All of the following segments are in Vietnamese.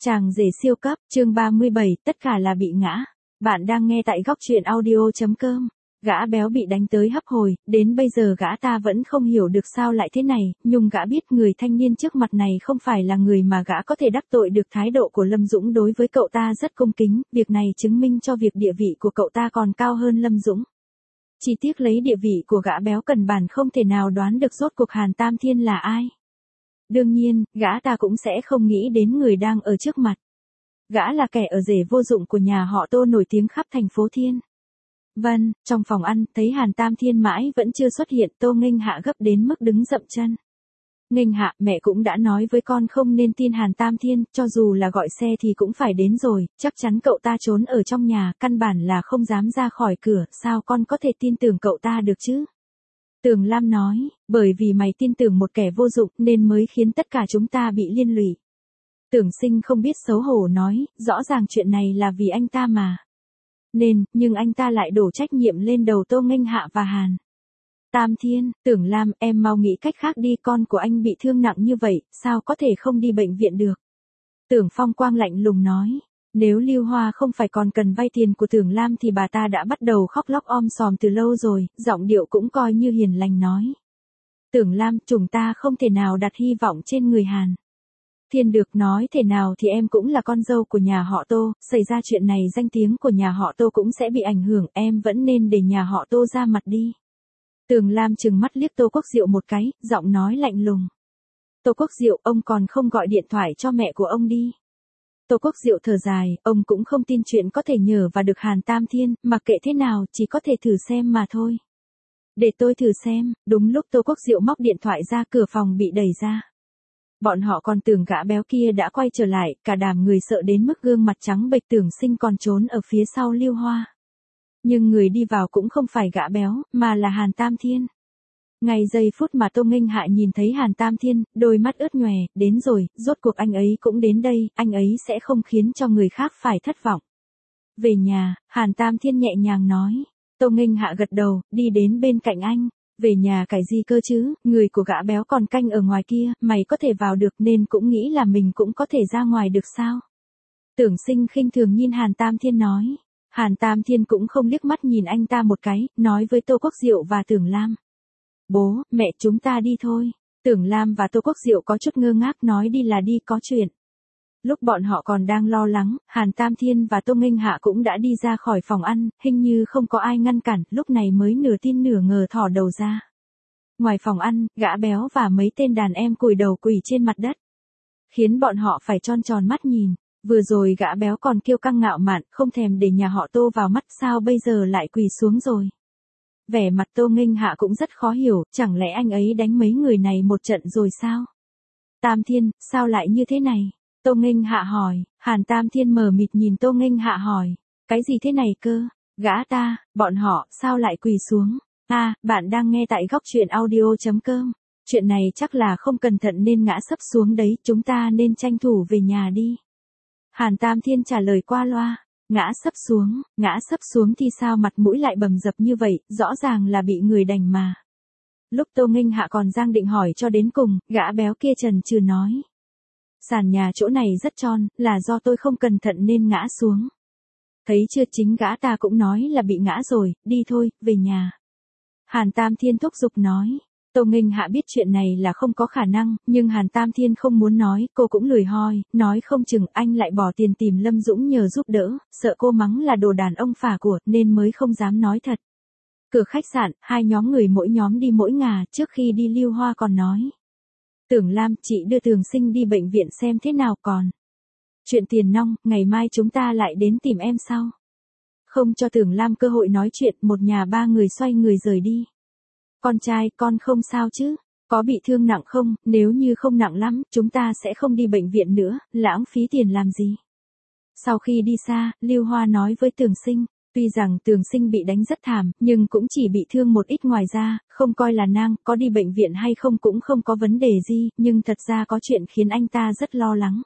Chàng rể siêu cấp, chương 37, tất cả là bị ngã. Bạn đang nghe tại góc truyện audio.com. Gã béo bị đánh tới hấp hồi, đến bây giờ gã ta vẫn không hiểu được sao lại thế này, nhưng gã biết người thanh niên trước mặt này không phải là người mà gã có thể đắc tội được. Thái độ của Lâm Dũng đối với cậu ta rất cung kính, việc này chứng minh cho việc địa vị của cậu ta còn cao hơn Lâm Dũng. Chỉ tiếc lấy địa vị của gã béo cần bản không thể nào đoán được rốt cuộc Hàn Tam Thiên là ai. Đương nhiên, gã ta cũng sẽ không nghĩ đến người đang ở trước mặt. Gã là kẻ ở rể vô dụng của nhà họ Tô nổi tiếng khắp thành phố Thiên Vân. Trong phòng ăn, thấy Hàn Tam Thiên mãi vẫn chưa xuất hiện, Tô Nghênh Hạ gấp đến mức đứng dậm chân. Nghênh Hạ, mẹ cũng đã nói với con không nên tin Hàn Tam Thiên, cho dù là gọi xe thì cũng phải đến rồi, chắc chắn cậu ta trốn ở trong nhà, căn bản là không dám ra khỏi cửa, sao con có thể tin tưởng cậu ta được chứ? Tưởng Lam nói, bởi vì mày tin tưởng một kẻ vô dụng nên mới khiến tất cả chúng ta bị liên lụy. Tưởng Sinh không biết xấu hổ nói, rõ ràng chuyện này là vì anh ta mà. Nhưng anh ta lại đổ trách nhiệm lên đầu Tô Nghênh Hạ và Hàn Tam Thiên. Tưởng Lam, em mau nghĩ cách khác đi, con của anh bị thương nặng như vậy, sao có thể không đi bệnh viện được? Tưởng Phong Quang lạnh lùng nói. Nếu Lưu Hoa không phải còn cần vay tiền của Tưởng Lam thì bà ta đã bắt đầu khóc lóc om sòm từ lâu rồi, giọng điệu cũng coi như hiền lành nói. Tưởng Lam, chúng ta không thể nào đặt hy vọng trên người Hàn Thiên được, nói thế nào thì em cũng là con dâu của nhà họ Tô, xảy ra chuyện này danh tiếng của nhà họ Tô cũng sẽ bị ảnh hưởng, em vẫn nên để nhà họ Tô ra mặt đi. Tưởng Lam trừng mắt liếc Tô Quốc Diệu một cái, giọng nói lạnh lùng. Tô Quốc Diệu, ông còn không gọi điện thoại cho mẹ của ông đi. Tô Quốc Diệu thở dài, ông cũng không tin chuyện có thể nhờ và được Hàn Tam Thiên, mặc kệ thế nào, chỉ có thể thử xem mà thôi. Để tôi thử xem. Đúng lúc Tô Quốc Diệu móc điện thoại ra, cửa phòng bị đẩy ra. Bọn họ còn tưởng gã béo kia đã quay trở lại, cả đám người sợ đến mức gương mặt trắng bệch. Tưởng Sinh còn trốn ở phía sau Lưu Hoa. Nhưng người đi vào cũng không phải gã béo, mà là Hàn Tam Thiên. Ngay giây phút mà Tô Nghênh Hạ nhìn thấy Hàn Tam Thiên, đôi mắt ướt nhòe, đến rồi, rốt cuộc anh ấy cũng đến đây, anh ấy sẽ không khiến cho người khác phải thất vọng. Về nhà, Hàn Tam Thiên nhẹ nhàng nói. Tô Nghênh Hạ gật đầu, đi đến bên cạnh anh. Về nhà cái gì cơ chứ, người của gã béo còn canh ở ngoài kia, mày có thể vào được nên cũng nghĩ là mình cũng có thể ra ngoài được sao? Tưởng Sinh khinh thường nhìn Hàn Tam Thiên nói. Hàn Tam Thiên cũng không liếc mắt nhìn anh ta một cái, nói với Tô Quốc Diệu và Tưởng Lam. Bố, mẹ, chúng ta đi thôi. Tưởng Lam và Tô Quốc Diệu có chút ngơ ngác, nói đi là đi, có chuyện. Lúc bọn họ còn đang lo lắng, Hàn Tam Thiên và Tô Nghênh Hạ cũng đã đi ra khỏi phòng ăn, hình như không có ai ngăn cản, lúc này mới nửa tin nửa ngờ thò đầu ra. Ngoài phòng ăn, gã béo và mấy tên đàn em cúi đầu quỳ trên mặt đất, khiến bọn họ phải tròn tròn mắt nhìn. Vừa rồi gã béo còn kiêu căng ngạo mạn, không thèm để nhà họ Tô vào mắt, sao bây giờ lại quỳ xuống rồi? Vẻ mặt Tô Nghênh Hạ cũng rất khó hiểu, chẳng lẽ anh ấy đánh mấy người này một trận rồi sao? Tam Thiên, sao lại như thế này? Tô Nghênh Hạ hỏi. Hàn Tam Thiên mờ mịt nhìn Tô Nghênh Hạ hỏi. Cái gì thế này cơ? Gã ta, bọn họ, sao lại quỳ xuống? Bạn đang nghe tại góc truyện audio.com. Chuyện này chắc là không cẩn thận nên ngã sấp xuống đấy, chúng ta nên tranh thủ về nhà đi. Hàn Tam Thiên trả lời qua loa. Ngã sấp xuống thì sao mặt mũi lại bầm dập như vậy, rõ ràng là bị người đánh mà. Lúc Tô Nghênh Hạ còn đang định hỏi cho đến cùng, gã béo kia chần chừ nói. Sàn nhà chỗ này rất tròn, là do tôi không cẩn thận nên ngã xuống. Thấy chưa, chính gã ta cũng nói là bị ngã rồi, đi thôi, về nhà. Hàn Tam Thiên thúc giục nói. Tô Nghênh Hạ biết chuyện này là không có khả năng, nhưng Hàn Tam Thiên không muốn nói, cô cũng lười hoi, nói không chừng anh lại bỏ tiền tìm Lâm Dũng nhờ giúp đỡ, sợ cô mắng là đồ đàn ông phả của, nên mới không dám nói thật. Cửa khách sạn, hai nhóm người mỗi nhóm đi mỗi ngả, trước khi đi Lưu Hoa còn nói. Tưởng Lam, chị đưa Tưởng Sinh đi bệnh viện xem thế nào còn. Chuyện tiền nong, ngày mai chúng ta lại đến tìm em sau. Không cho Tưởng Lam cơ hội nói chuyện, một nhà ba người xoay người rời đi. Con trai, con không sao chứ? Có bị thương nặng không? Nếu như không nặng lắm, chúng ta sẽ không đi bệnh viện nữa, lãng phí tiền làm gì? Sau khi đi xa, Lưu Hoa nói với Tưởng Sinh. Tuy rằng Tưởng Sinh bị đánh rất thảm, nhưng cũng chỉ bị thương một ít, ngoài ra, không coi là nang, có đi bệnh viện hay không cũng không có vấn đề gì, nhưng thật ra có chuyện khiến anh ta rất lo lắng.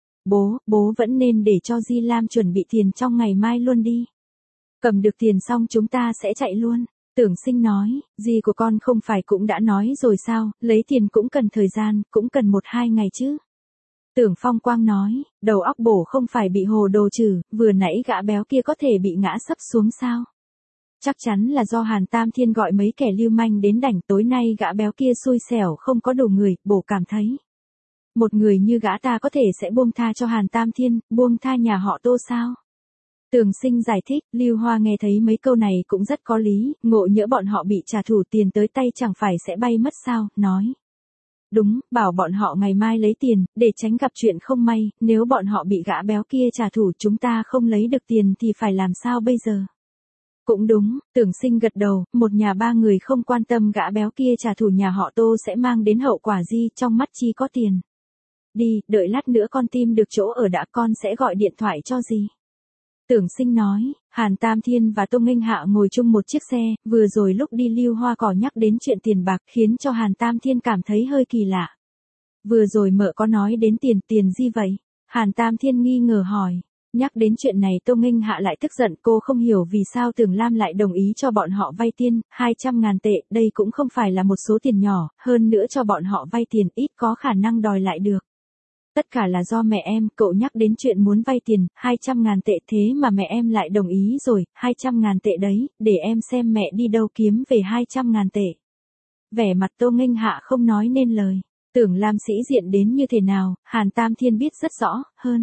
Bố vẫn nên để cho Di Lam chuẩn bị tiền trong ngày mai luôn đi. Cầm được tiền xong chúng ta sẽ chạy luôn. Tưởng Sinh nói, Di của con không phải cũng đã nói rồi sao, lấy tiền cũng cần thời gian, cũng cần 1-2 ngày chứ. Tưởng Phong Quang nói, đầu óc bổ không phải bị hồ đồ trừ, vừa nãy gã béo kia có thể bị ngã sấp xuống sao? Chắc chắn là do Hàn Tam Thiên gọi mấy kẻ lưu manh đến đảnh, tối nay gã béo kia xui xẻo không có đủ người, bổ cảm thấy. Một người như gã ta có thể sẽ buông tha cho Hàn Tam Thiên, buông tha nhà họ Tô sao? Tường Sinh giải thích, Lưu Hoa nghe thấy mấy câu này cũng rất có lý, ngộ nhỡ bọn họ bị trả thù tiền tới tay chẳng phải sẽ bay mất sao, nói. Đúng, bảo bọn họ ngày mai lấy tiền, để tránh gặp chuyện không may, nếu bọn họ bị gã béo kia trả thù chúng ta không lấy được tiền thì phải làm sao bây giờ? Cũng đúng, Tưởng Sinh gật đầu, một nhà ba người không quan tâm gã béo kia trả thù nhà họ Tô sẽ mang đến hậu quả gì, trong mắt chi có tiền. Đi, đợi lát nữa con tìm được chỗ ở đã, con sẽ gọi điện thoại cho gì. Tưởng Sinh nói, Hàn Tam Thiên và Tô Nghênh Hạ ngồi chung một chiếc xe, vừa rồi lúc đi Lưu Hoa cỏ nhắc đến chuyện tiền bạc khiến cho Hàn Tam Thiên cảm thấy hơi kỳ lạ. Vừa rồi mợ có nói đến tiền gì vậy? Hàn Tam Thiên nghi ngờ hỏi. Nhắc đến chuyện này Tô Nghênh Hạ lại tức giận, cô không hiểu vì sao Tưởng Lam lại đồng ý cho bọn họ vay tiền, 200.000 tệ, đây cũng không phải là một số tiền nhỏ, hơn nữa cho bọn họ vay tiền ít có khả năng đòi lại được. Tất cả là do mẹ em, cậu nhắc đến chuyện muốn vay tiền, 200.000 tệ thế mà mẹ em lại đồng ý rồi, 200.000 tệ đấy, để em xem mẹ đi đâu kiếm về 200.000 tệ. Vẻ mặt Tô Nghênh Hạ không nói nên lời, Tưởng Lam sĩ diện đến như thế nào, Hàn Tam Thiên biết rất rõ, hơn.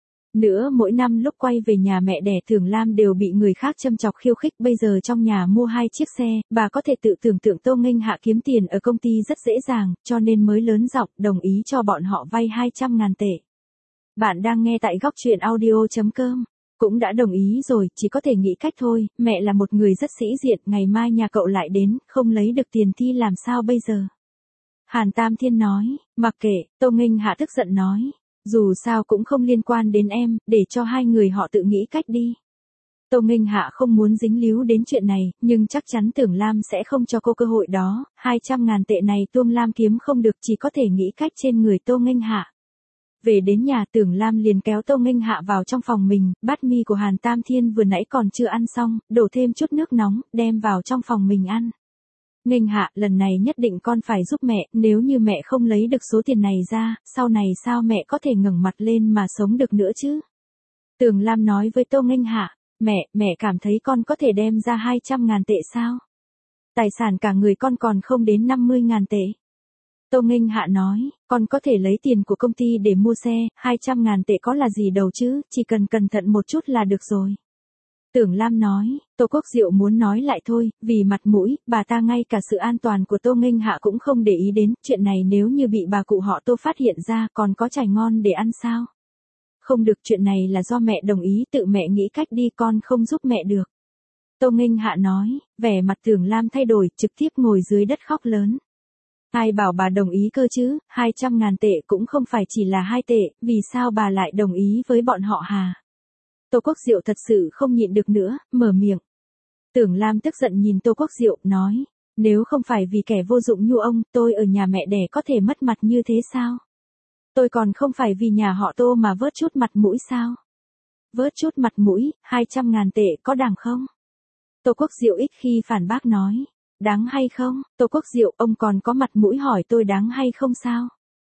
Nữa mỗi năm lúc quay về nhà mẹ đẻ Tưởng Lam đều bị người khác châm chọc khiêu khích, bây giờ trong nhà mua 2 chiếc xe, bà có thể tự tưởng tượng Tô Nghênh Hạ kiếm tiền ở công ty rất dễ dàng, cho nên mới lớn giọng đồng ý cho bọn họ vay 200.000 tệ. Bạn đang nghe tại góc truyện audio.com, cũng đã đồng ý rồi, chỉ có thể nghĩ cách thôi, mẹ là một người rất sĩ diện, ngày mai nhà cậu lại đến, không lấy được tiền thì làm sao bây giờ? Hàn Tam Thiên nói, mặc kệ, Tô Nghênh Hạ tức giận nói. Dù sao cũng không liên quan đến em, để cho hai người họ tự nghĩ cách đi. Tô Nghênh Hạ không muốn dính líu đến chuyện này, nhưng chắc chắn Tưởng Lam sẽ không cho cô cơ hội đó, 200.000 tệ này Tô Lam kiếm không được, chỉ có thể nghĩ cách trên người Tô Nghênh Hạ. Về đến nhà Tưởng Lam liền kéo Tô Nghênh Hạ vào trong phòng mình, bát mi của Hàn Tam Thiên vừa nãy còn chưa ăn xong, đổ thêm chút nước nóng, đem vào trong phòng mình ăn. Nghênh Hạ, lần này nhất định con phải giúp mẹ, nếu như mẹ không lấy được số tiền này ra, sau này sao mẹ có thể ngẩng mặt lên mà sống được nữa chứ? Tưởng Lam nói với Tô Nghênh Hạ, mẹ cảm thấy con có thể đem ra 200.000 tệ sao? Tài sản cả người con còn không đến 50.000 tệ. Tô Nghênh Hạ nói, con có thể lấy tiền của công ty để mua xe, 200.000 tệ có là gì đâu chứ, chỉ cần cẩn thận một chút là được rồi. Tưởng Lam nói, Tô Quốc Diệu muốn nói lại thôi, vì mặt mũi, bà ta ngay cả sự an toàn của Tô Nghênh Hạ cũng không để ý đến, chuyện này nếu như bị bà cụ họ Tô phát hiện ra còn có chài ngon để ăn sao? Không được, chuyện này là do mẹ đồng ý, tự mẹ nghĩ cách đi, con không giúp mẹ được. Tô Nghênh Hạ nói, vẻ mặt Tưởng Lam thay đổi, trực tiếp ngồi dưới đất khóc lớn. Ai bảo bà đồng ý cơ chứ, 200.000 tệ cũng không phải chỉ là 2 tệ, vì sao bà lại đồng ý với bọn họ hả? Tô Quốc Diệu thật sự không nhịn được nữa, mở miệng. Tưởng Lam tức giận nhìn Tô Quốc Diệu, nói, nếu không phải vì kẻ vô dụng như ông, tôi ở nhà mẹ đẻ có thể mất mặt như thế sao? Tôi còn không phải vì nhà họ Tô mà vớt chút mặt mũi sao? Vớt chút mặt mũi, 200.000 tệ có đáng không? Tô Quốc Diệu ít khi phản bác nói, đáng hay không? Tô Quốc Diệu, ông còn có mặt mũi hỏi tôi đáng hay không sao?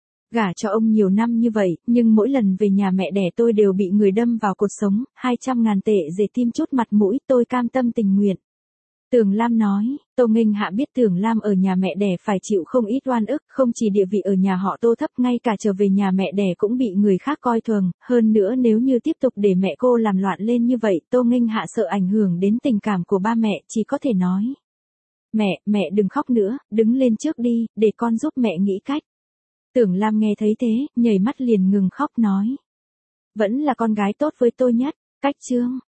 Gả cho ông nhiều năm như vậy, nhưng mỗi lần về nhà mẹ đẻ tôi đều bị người đâm vào cột sống, 200.000 tệ để tìm chút mặt mũi, tôi cam tâm tình nguyện. Tưởng Lam nói, Tô Nghênh Hạ biết Tưởng Lam ở nhà mẹ đẻ phải chịu không ít oan ức, không chỉ địa vị ở nhà họ Tô thấp, ngay cả trở về nhà mẹ đẻ cũng bị người khác coi thường, hơn nữa nếu như tiếp tục để mẹ cô làm loạn lên như vậy, Tô Nghênh Hạ sợ ảnh hưởng đến tình cảm của ba mẹ, chỉ có thể nói. Mẹ đừng khóc nữa, đứng lên trước đi, để con giúp mẹ nghĩ cách. Tưởng Lam nghe thấy thế, nhảy mắt liền ngừng khóc nói. Vẫn là con gái tốt với tôi nhất, cách chương.